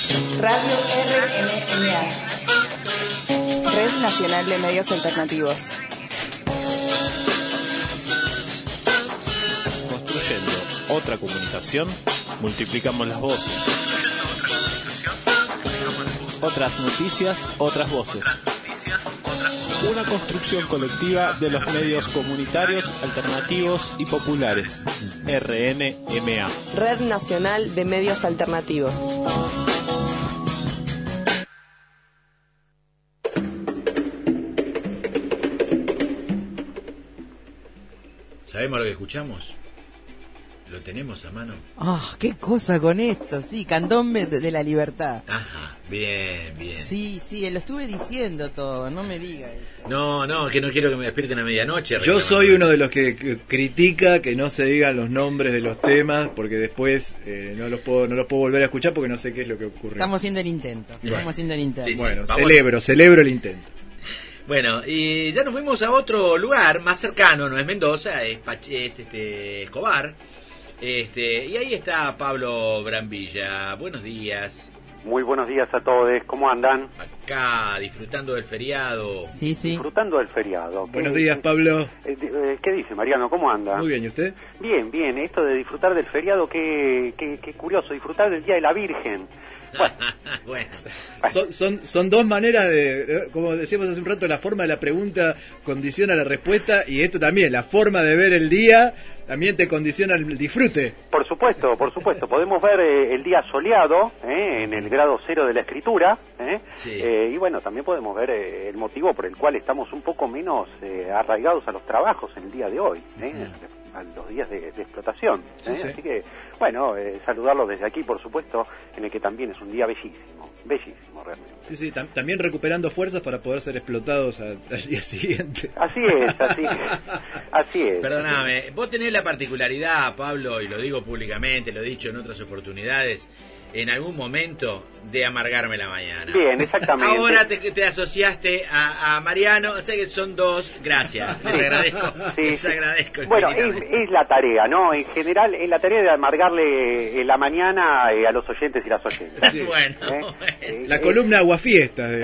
Radio RNMA, Red Nacional de Medios Alternativos. Construyendo otra comunicación, multiplicamos las voces. Otras noticias, otras voces. Una construcción colectiva de los medios comunitarios, alternativos y populares. RNMA. Red Nacional de Medios Alternativos. ¿Sabemos lo que escuchamos? ¿Lo tenemos a mano? Qué cosa con esto, sí, Candombe de la Libertad. Ajá, bien. Sí, lo estuve diciendo todo, no me diga eso. No, que no quiero que me despierten a medianoche. Yo soy uno de los que critica que no se digan los nombres de los temas, porque después no los puedo volver a escuchar porque no sé qué es lo que ocurre. Estamos haciendo el intento. Sí, bueno, vamos. celebro el intento. Bueno, y ya nos fuimos a otro lugar más cercano, no es Mendoza, es Escobar. Y ahí está Pablo Brambilla. Buenos días. Muy buenos días a todos, ¿cómo andan? Acá, disfrutando del feriado. Sí. Disfrutando del feriado. Buenos días, Pablo. ¿Qué dice, Mariano? ¿Cómo anda? Muy bien, ¿y usted? Bien, esto de disfrutar del feriado, qué curioso, disfrutar del Día de la Virgen. Bueno. Son dos maneras de, como decíamos hace un rato, la forma de la pregunta condiciona la respuesta, y esto también, la forma de ver el día también te condiciona el disfrute. Por supuesto, podemos ver el día soleado, en el grado 0 de la escritura, Sí. Y bueno, también podemos ver el motivo por el cual estamos un poco menos arraigados a los trabajos en el día de hoy, a los días de explotación. Sí. Así que, bueno, saludarlos desde aquí, por supuesto, en el que también es un día bellísimo realmente. Sí, también recuperando fuerzas para poder ser explotados al día siguiente. Así es. Perdóname, vos tenés la particularidad, Pablo, y lo digo públicamente, lo he dicho en otras oportunidades, en algún momento de amargarme la mañana. Bien, exactamente. Ahora te asociaste a Mariano, sé que son dos, gracias, les agradezco. Bueno, es la tarea, ¿no? En general, es la tarea de amargarle la mañana a los oyentes y las oyentes. Sí. Bueno. La columna aguafiesta. no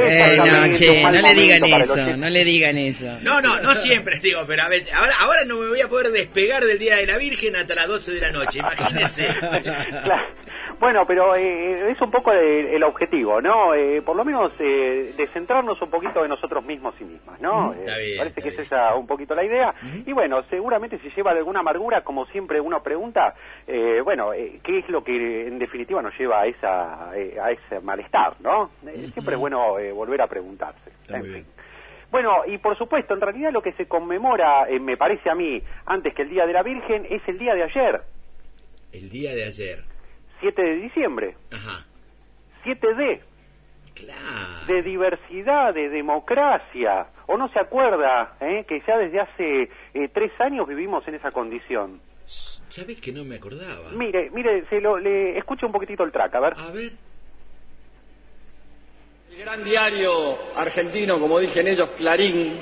le digan eso. No siempre, digo, pero a veces, ahora no me voy a poder despegar del Día de la Virgen hasta las 12 de la noche, imagínense. Claro. Bueno, pero es un poco el objetivo, ¿no? Por lo menos de centrarnos un poquito en nosotros mismos y mismas, ¿no? Parece que es esa un poquito la idea. Y bueno, seguramente si lleva alguna amargura, como siempre uno pregunta, ¿qué es lo que en definitiva nos lleva a ese malestar, ¿no? Siempre es bueno volver a preguntarse. En fin. Bueno, y por supuesto, en realidad lo que se conmemora, me parece a mí, antes que el Día de la Virgen, es el día de ayer. El día de ayer. 7 de diciembre. Ajá. 7D. Claro. De diversidad, de democracia. ¿O no se acuerda que ya desde hace 3 años vivimos en esa condición? ¿Sabés que no me acordaba? Mire, le escucho un poquitito el track, a ver. El gran diario argentino, como dicen ellos, Clarín.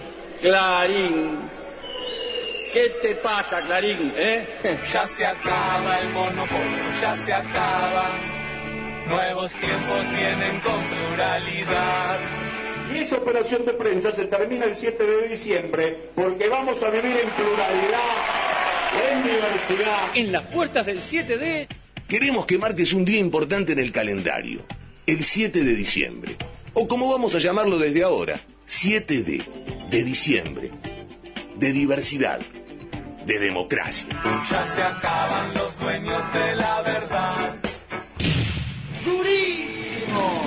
¿Qué te pasa, Clarín, Ya se acaba el monopolio, ya se acaba. Nuevos tiempos vienen con pluralidad. Y esa operación de prensa se termina el 7 de diciembre, porque vamos a vivir en pluralidad, en diversidad. En las puertas del 7D queremos que marques un día importante en el calendario, el 7 de diciembre, o como vamos a llamarlo desde ahora, 7D, de diciembre, de diversidad, de democracia. Ya se acaban los dueños de la verdad. ¡Durísimo!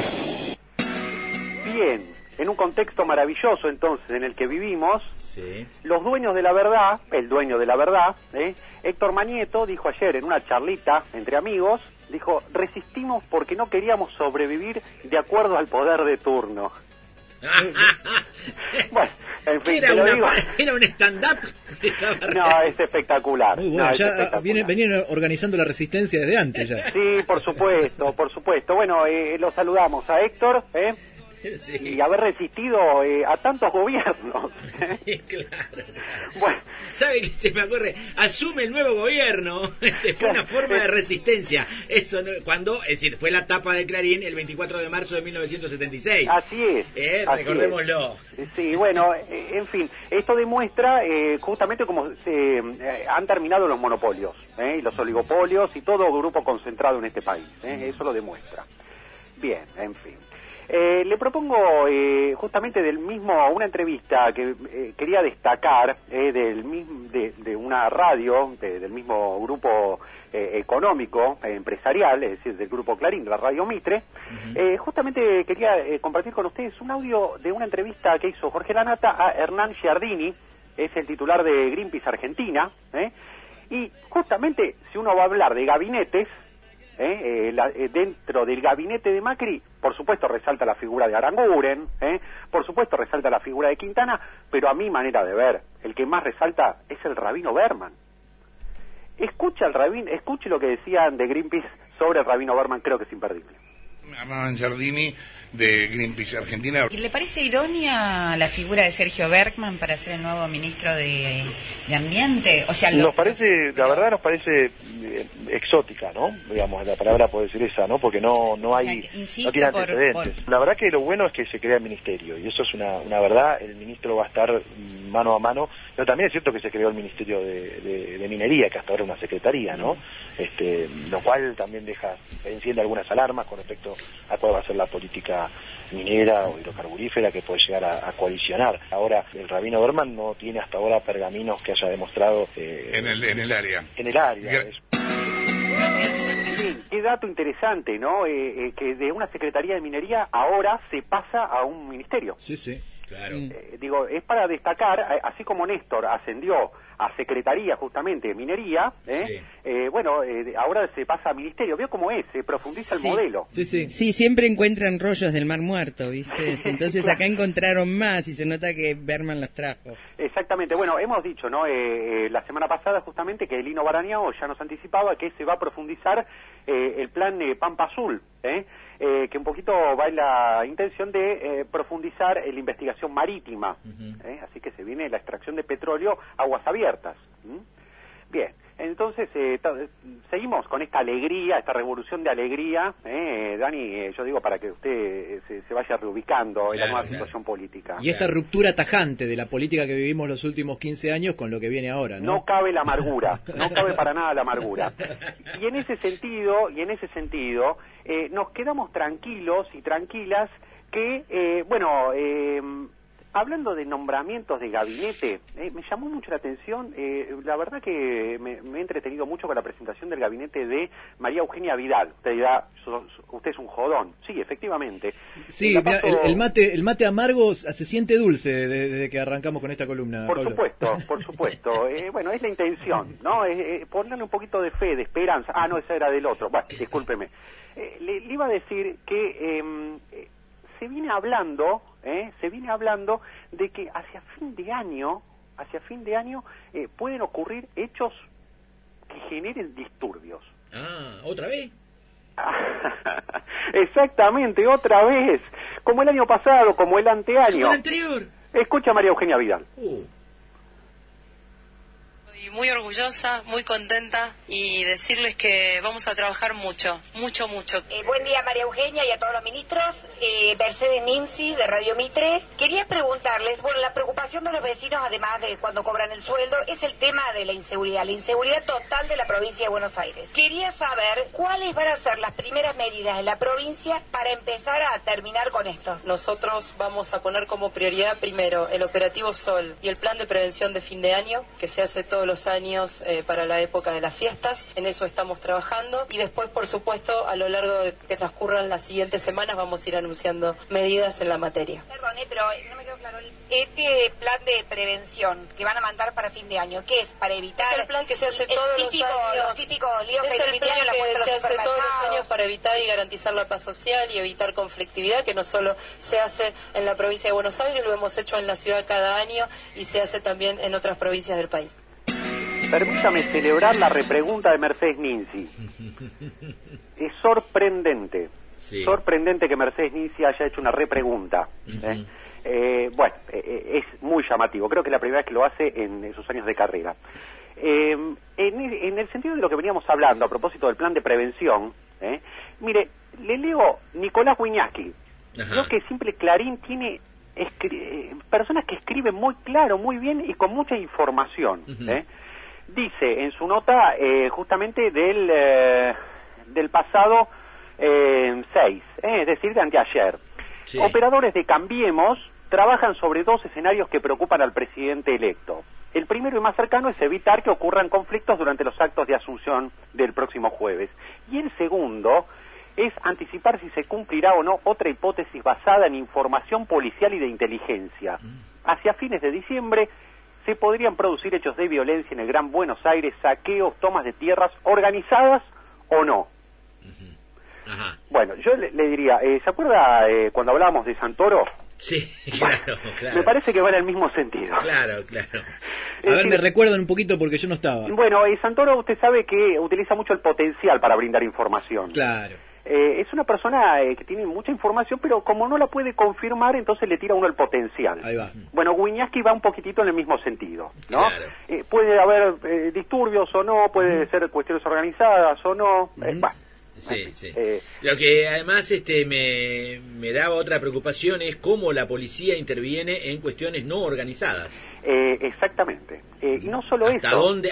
Bien, en un contexto maravilloso entonces en el que vivimos, sí. Los dueños de la verdad, el dueño de la verdad, Héctor Manieto dijo ayer en una charlita entre amigos, dijo, resistimos porque no queríamos sobrevivir de acuerdo al poder de turno. Bueno, en fin, ¿Era un stand-up? No, es espectacular. Muy bueno, ya venían organizando la resistencia desde antes ya. Sí, por supuesto. Bueno, lo saludamos a Héctor, Sí. Y haber resistido a tantos gobiernos. Sí, claro. Bueno. ¿Sabe qué se me ocurre? Asume el nuevo gobierno. Fue una forma de resistencia. Eso cuando, es decir, fue la tapa de Clarín el 24 de marzo de 1976. Así es. Recordémoslo. Sí, bueno, en fin, esto demuestra justamente cómo han terminado los monopolios, y los oligopolios y todo grupo concentrado en este país. Eso lo demuestra. Bien, en fin. Le propongo justamente una entrevista que quería destacar de una radio, del mismo grupo económico, empresarial, es decir, del grupo Clarín, de la radio Mitre. Justamente quería compartir con ustedes un audio de una entrevista que hizo Jorge Lanata a Hernán Giardini, es el titular de Greenpeace Argentina, y justamente si uno va a hablar de gabinetes, dentro del gabinete de Macri, por supuesto resalta la figura de Aranguren, por supuesto resalta la figura de Quintana, pero a mi manera de ver, el que más resalta es el Rabino Berman. Escuche lo que decían de Greenpeace sobre el Rabino Berman, creo que es imperdible. Hernán Giardini, de Greenpeace Argentina. ¿Le parece idónea la figura de Sergio Berman para ser el nuevo ministro de Ambiente? O sea, nos parece exótica, ¿no? Digamos, la palabra puede ser esa, ¿no? Porque no hay, no tiene antecedentes. La verdad que lo bueno es que se crea el ministerio, y eso es una verdad. El ministro va a estar mano a mano, pero también es cierto que se creó el Ministerio de Minería, que hasta ahora es una secretaría, ¿no? Lo cual también enciende algunas alarmas con respecto a cuál va a ser la política minera o hidrocarburífera que puede llegar a coalicionar. Ahora, el Rabino Berman no tiene hasta ahora pergaminos que haya demostrado en el área. Sí, qué dato interesante, ¿no? Que de una secretaría de minería ahora se pasa a un ministerio. Sí, sí. Claro. Digo, es para destacar, así como Néstor ascendió a Secretaría justamente de Minería, ahora se pasa a Ministerio. ¿Veo cómo es? Se profundiza el modelo. Sí, siempre encuentran rollos del Mar Muerto, ¿viste? Entonces acá encontraron más y se nota que Berman los trajo. Exactamente. Bueno, hemos dicho, ¿no? La semana pasada justamente que Lino Barañao ya nos anticipaba que se va a profundizar el plan Pampa Azul, que un poquito va en la intención de profundizar en la investigación marítima, así que se viene la extracción de petróleo a aguas abiertas. Bien, entonces seguimos con esta alegría, esta revolución de alegría, Dani, yo digo para que usted se vaya reubicando en la nueva situación política. Y esta ruptura tajante de la política que vivimos los últimos 15 años con lo que viene ahora, ¿no? No cabe la amargura, no cabe para nada la amargura. Y en ese sentido, nos quedamos tranquilos y tranquilas que, hablando de nombramientos de gabinete, me llamó mucho la atención, la verdad que me he entretenido mucho con la presentación del gabinete de María Eugenia Vidal. Usted dirá, usted es un jodón. Sí, efectivamente. Sí, el mate amargo se siente dulce desde que arrancamos con esta columna, Por Pablo. supuesto. Es la intención, ¿no? Ponerle un poquito de fe, de esperanza. Ah, no, esa era del otro. Bueno, discúlpeme. Le iba a decir que se viene hablando de que hacia fin de año pueden ocurrir hechos que generen disturbios. Ah, ¿otra vez? Exactamente, otra vez. Como el año pasado, como el anteaño. Como el anterior. Escucha a María Eugenia Vidal. Muy orgullosa, muy contenta y decirles que vamos a trabajar mucho. Buen día, María Eugenia, y a todos los ministros. Mercedes Ninzi, de Radio Mitre. Quería preguntarles, la preocupación de los vecinos, además de cuando cobran el sueldo, es el tema de la inseguridad total de la provincia de Buenos Aires. Quería saber cuáles van a ser las primeras medidas de la provincia para empezar a terminar con esto. Nosotros vamos a poner como prioridad primero el operativo Sol y el plan de prevención de fin de año, que se hace todos los años para la época de las fiestas. En eso estamos trabajando y después, por supuesto, a lo largo de que transcurran las siguientes semanas vamos a ir anunciando medidas en la materia. Perdón, pero no me quedó claro. Este plan de prevención que van a mandar para fin de año, ¿qué es? Para evitar... Es el plan que se hace todos los años. Los típicos líos es el plan que se hace todos los años para evitar y garantizar la paz social y evitar conflictividad, que no solo se hace en la provincia de Buenos Aires, lo hemos hecho en la ciudad cada año y se hace también en otras provincias del país. Permítame celebrar la repregunta de Mercedes Ninzi. Es sorprendente. Sí. Sorprendente que Mercedes Ninzi haya hecho una repregunta. Bueno, es muy llamativo. Creo que es la primera vez que lo hace en sus años de carrera. En el sentido de lo que veníamos hablando a propósito del plan de prevención, mire, le leo Nicolás Wiñaski. Creo que Simple Clarín tiene personas que escriben muy claro, muy bien y con mucha información. Dice en su nota justamente del pasado 6, es decir, de anteayer. Sí. Operadores de Cambiemos trabajan sobre 2 escenarios que preocupan al presidente electo. El primero y más cercano es evitar que ocurran conflictos durante los actos de Asunción del próximo jueves. Y el segundo es anticipar si se cumplirá o no otra hipótesis basada en información policial y de inteligencia. Hacia fines de diciembre se podrían producir hechos de violencia en el Gran Buenos Aires, saqueos, tomas de tierras organizadas o no. Bueno, yo le diría, ¿se acuerda cuando hablábamos de Santoro? Sí, claro. Me parece que va en el mismo sentido. Claro. A ver, me recuerdan un poquito porque yo no estaba. Bueno, Santoro usted sabe que utiliza mucho el potencial para brindar información. Claro. Es una persona que tiene mucha información, pero como no la puede confirmar, entonces le tira uno el potencial. Ahí va. Bueno, Wiñaski va un poquito en el mismo sentido, ¿no? Claro. Puede haber disturbios o no, puede ser cuestiones organizadas o no. Sí. Lo que además me da otra preocupación es cómo la policía interviene en cuestiones no organizadas. Exactamente. Y no solo ¿Hasta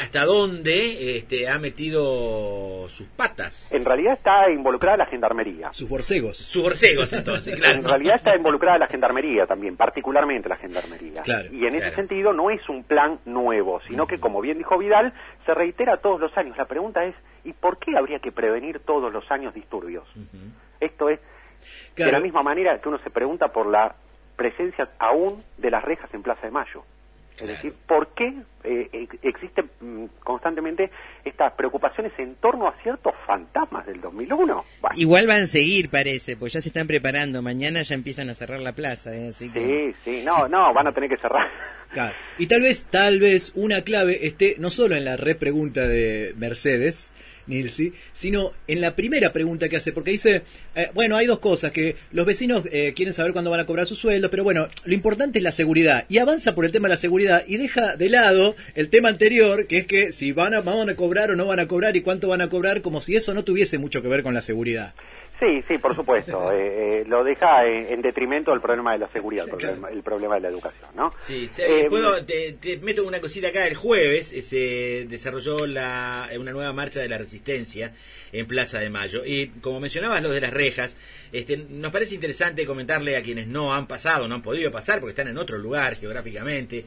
dónde ha metido sus patas? En realidad está involucrada la gendarmería. Sus borcegos, entonces, claro. En realidad está involucrada la gendarmería también, particularmente la gendarmería. Claro, y en ese sentido no es un plan nuevo, sino que, como bien dijo Vidal, se reitera todos los años. La pregunta es, ¿y por qué habría que prevenir todos los años disturbios? Esto es, de la misma manera que uno se pregunta por la presencia aún de las rejas en Plaza de Mayo. Es decir, ¿por qué existen constantemente estas preocupaciones en torno a ciertos fantasmas del 2001? Bueno. Igual van a seguir, parece, pues ya se están preparando. Mañana ya empiezan a cerrar la plaza. Así que... Sí, no, van a tener que cerrar. Claro. Y tal vez una clave esté no solo en la repregunta de Mercedes Ninzi, sino en la primera pregunta que hace, porque dice, bueno, hay dos cosas, que los vecinos quieren saber cuándo van a cobrar su sueldo, pero bueno, lo importante es la seguridad, y avanza por el tema de la seguridad, y deja de lado el tema anterior, que es que si van a cobrar o no van a cobrar, y cuánto van a cobrar, como si eso no tuviese mucho que ver con la seguridad. Sí, por supuesto. Lo deja en detrimento del problema de la seguridad, el problema de la educación, ¿no? Sí, te meto una cosita acá. El jueves se desarrolló una nueva marcha de la Resistencia en Plaza de Mayo. Y como mencionabas, lo de las rejas, nos parece interesante comentarle a quienes no han pasado, no han podido pasar, porque están en otro lugar geográficamente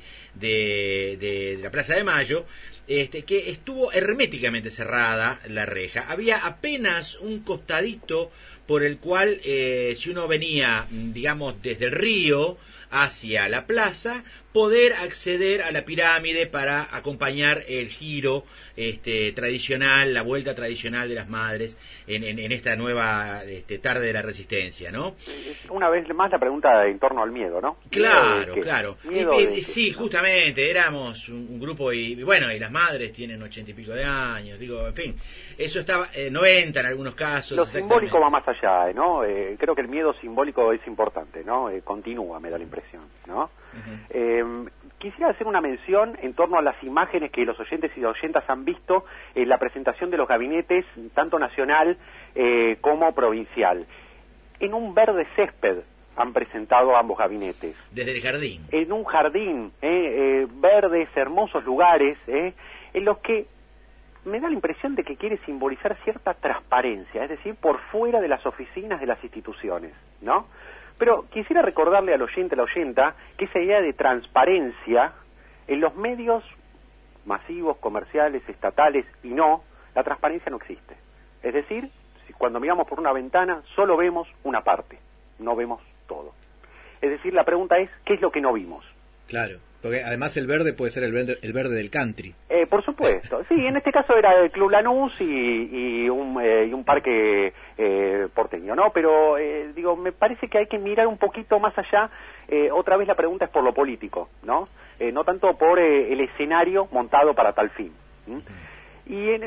de la Plaza de Mayo, que estuvo herméticamente cerrada la reja. Había apenas un costadito por el cual, si uno venía, digamos, desde el río hacia la plaza, poder acceder a la pirámide para acompañar el giro tradicional, la vuelta tradicional de las madres en esta nueva tarde de la Resistencia, ¿no? Una vez más la pregunta en torno al miedo, ¿no? Claro. Sí, justamente, éramos un grupo y las madres tienen 80 y pico de años, en fin, eso estaba 90 en algunos casos. Lo simbólico va más allá, ¿no? Creo que el miedo simbólico es importante, ¿no? Continúa, me da la impresión, ¿no? Quisiera hacer una mención en torno a las imágenes que los oyentes y oyentas han visto en la presentación de los gabinetes, tanto nacional como provincial. En un verde césped han presentado ambos gabinetes. Desde el jardín. En un jardín, verdes, hermosos lugares, en los que me da la impresión de que quiere simbolizar cierta transparencia, es decir, por fuera de las oficinas de las instituciones, ¿no? Pero quisiera recordarle al oyente, a la oyenta, que esa idea de transparencia en los medios masivos, comerciales, estatales y no, la transparencia no existe. Es decir, cuando miramos por una ventana solo vemos una parte, no vemos todo. Es decir, la pregunta es, ¿qué es lo que no vimos? Claro, porque además el verde puede ser el verde del country. Por supuesto, sí, en este caso era el Club Lanús y un parque porteño, ¿no? Pero, me parece que hay que mirar un poquito más allá. Otra vez la pregunta es por lo político, ¿no? No tanto por el escenario montado para tal fin. Y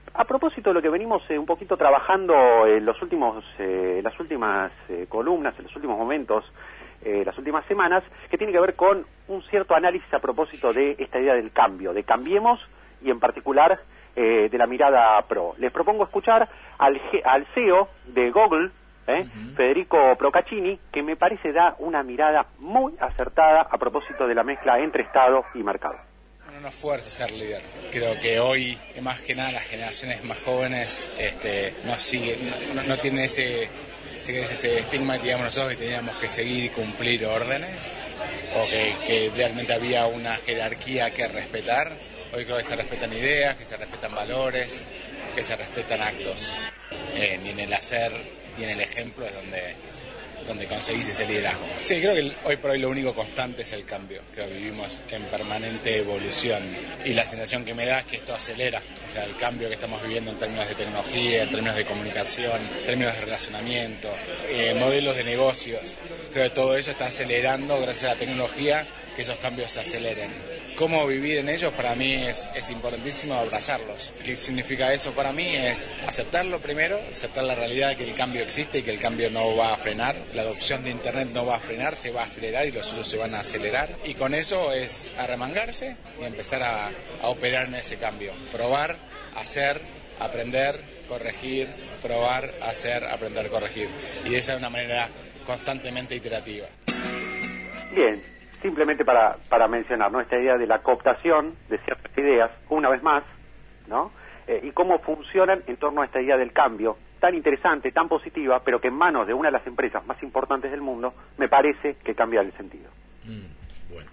a propósito de lo que venimos un poquito trabajando en las últimas columnas, en los últimos momentos, las últimas semanas, que tiene que ver con un cierto análisis a propósito de esta idea del cambio, de cambiemos, y en particular de la mirada pro. Les propongo escuchar al CEO de Google, Federico Procaccini, que me parece da una mirada muy acertada a propósito de la mezcla entre Estado y mercado. No fuerza ser líder. Creo que hoy, más que nada, las generaciones más jóvenes no tienen ese estigma que teníamos nosotros, que teníamos que seguir y cumplir órdenes, o que realmente había una jerarquía que respetar. Hoy creo que se respetan ideas, que se respetan valores, que se respetan actos. Ni en el hacer ni en el ejemplo es donde conseguís ese liderazgo. Sí, creo que hoy por hoy lo único constante es el cambio. Creo que vivimos en permanente evolución y la sensación que me da es que esto acelera. O sea, el cambio que estamos viviendo en términos de tecnología, en términos de comunicación, en términos de relacionamiento, modelos de negocios. Creo que todo eso está acelerando gracias a la tecnología, que esos cambios se aceleren. Cómo vivir en ellos para mí es importantísimo, abrazarlos. ¿Qué significa eso para mí? Es aceptarlo primero, aceptar la realidad de que el cambio existe y que el cambio no va a frenar. La adopción de Internet no va a frenar, se va a acelerar y los usos se van a acelerar. Y con eso es arremangarse y empezar a operar en ese cambio. Probar, hacer, aprender, corregir, probar, hacer, aprender, corregir. Y de esa es una manera constantemente iterativa. Bien. Simplemente para mencionar, ¿no?, esta idea de la cooptación de ciertas ideas, una vez más, ¿no?, y cómo funcionan en torno a esta idea del cambio, tan interesante, tan positiva, pero que en manos de una de las empresas más importantes del mundo, me parece que cambia el sentido. Bueno.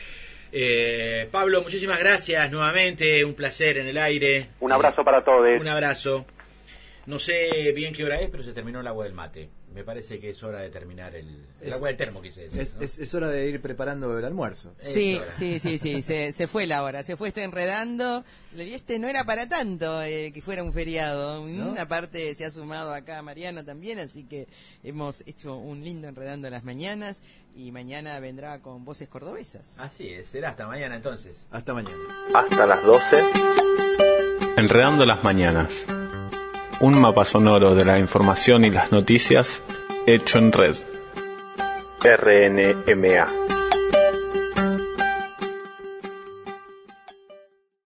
Pablo, muchísimas gracias nuevamente, un placer en el aire. Un abrazo para todos. Un abrazo. No sé bien qué hora es, pero se terminó el agua del mate. Me parece que es hora de terminar el agua del termo, quise decir, ¿no? Es hora de ir preparando el almuerzo. Sí, se fue la hora, se fue enredando. No era para tanto que fuera un feriado, ¿no? Aparte se ha sumado acá Mariano también, así que hemos hecho un lindo Enredando las Mañanas y mañana vendrá con Voces Cordobesas. Así es, será hasta mañana entonces. Hasta mañana. Hasta las 12. Enredando las Mañanas. Un mapa sonoro de la información y las noticias hecho en red. RNMA.